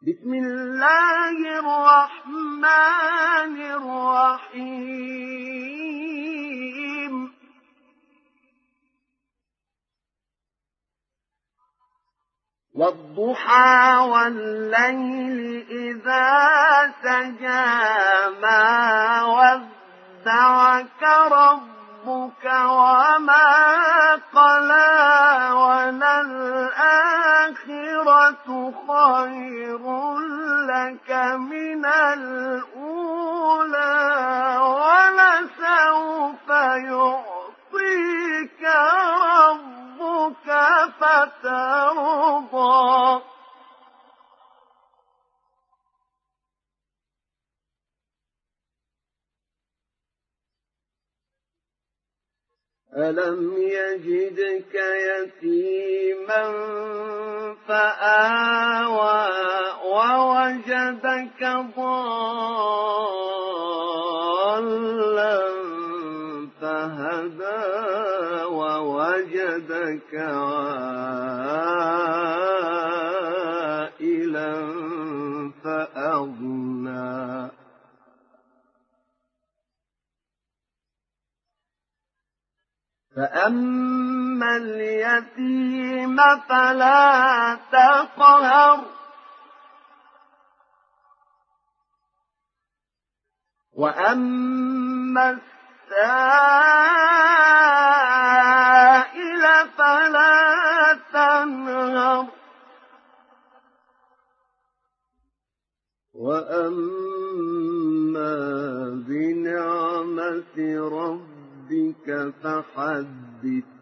بسم الله الرحمن الرحيم والضحى والليل إذا سجى ما ودعك ربك وما قلى وللآخرة خير لك من الأولى ولسوف يعطيك ربك فترضى ألم يجدك يتيما فآوى ووجدك ضالا فهدى ووجدك عائلا فأغنى فأما اليتيم فلا تقهر وأما السائل فلا تنهر وأما بنعمة ربك فحدث